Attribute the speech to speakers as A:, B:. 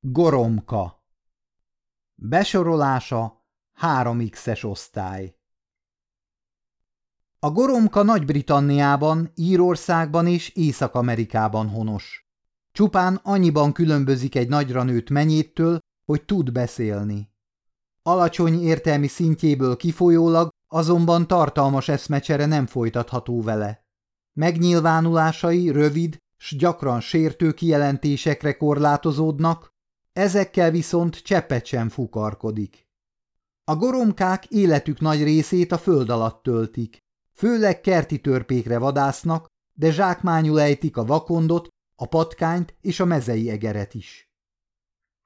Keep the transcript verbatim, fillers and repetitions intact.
A: Goromka. Besorolása három X-es osztály. A goromka Nagy-Britanniában, Írországban és Észak-Amerikában honos. Csupán annyiban különbözik egy nagyra nőtt menyéttől, hogy tud beszélni. Alacsony értelmi szintjéből kifolyólag azonban tartalmas eszmecsere nem folytatható vele. Megnyilvánulásai rövid s gyakran sértő kijelentésekre korlátozódnak, ezekkel viszont cseppet sem fukarkodik. A goromkák életük nagy részét a föld alatt töltik. Főleg kerti törpékre vadásznak, de zsákmányul ejtik a vakondot, a patkányt és a mezei egeret is.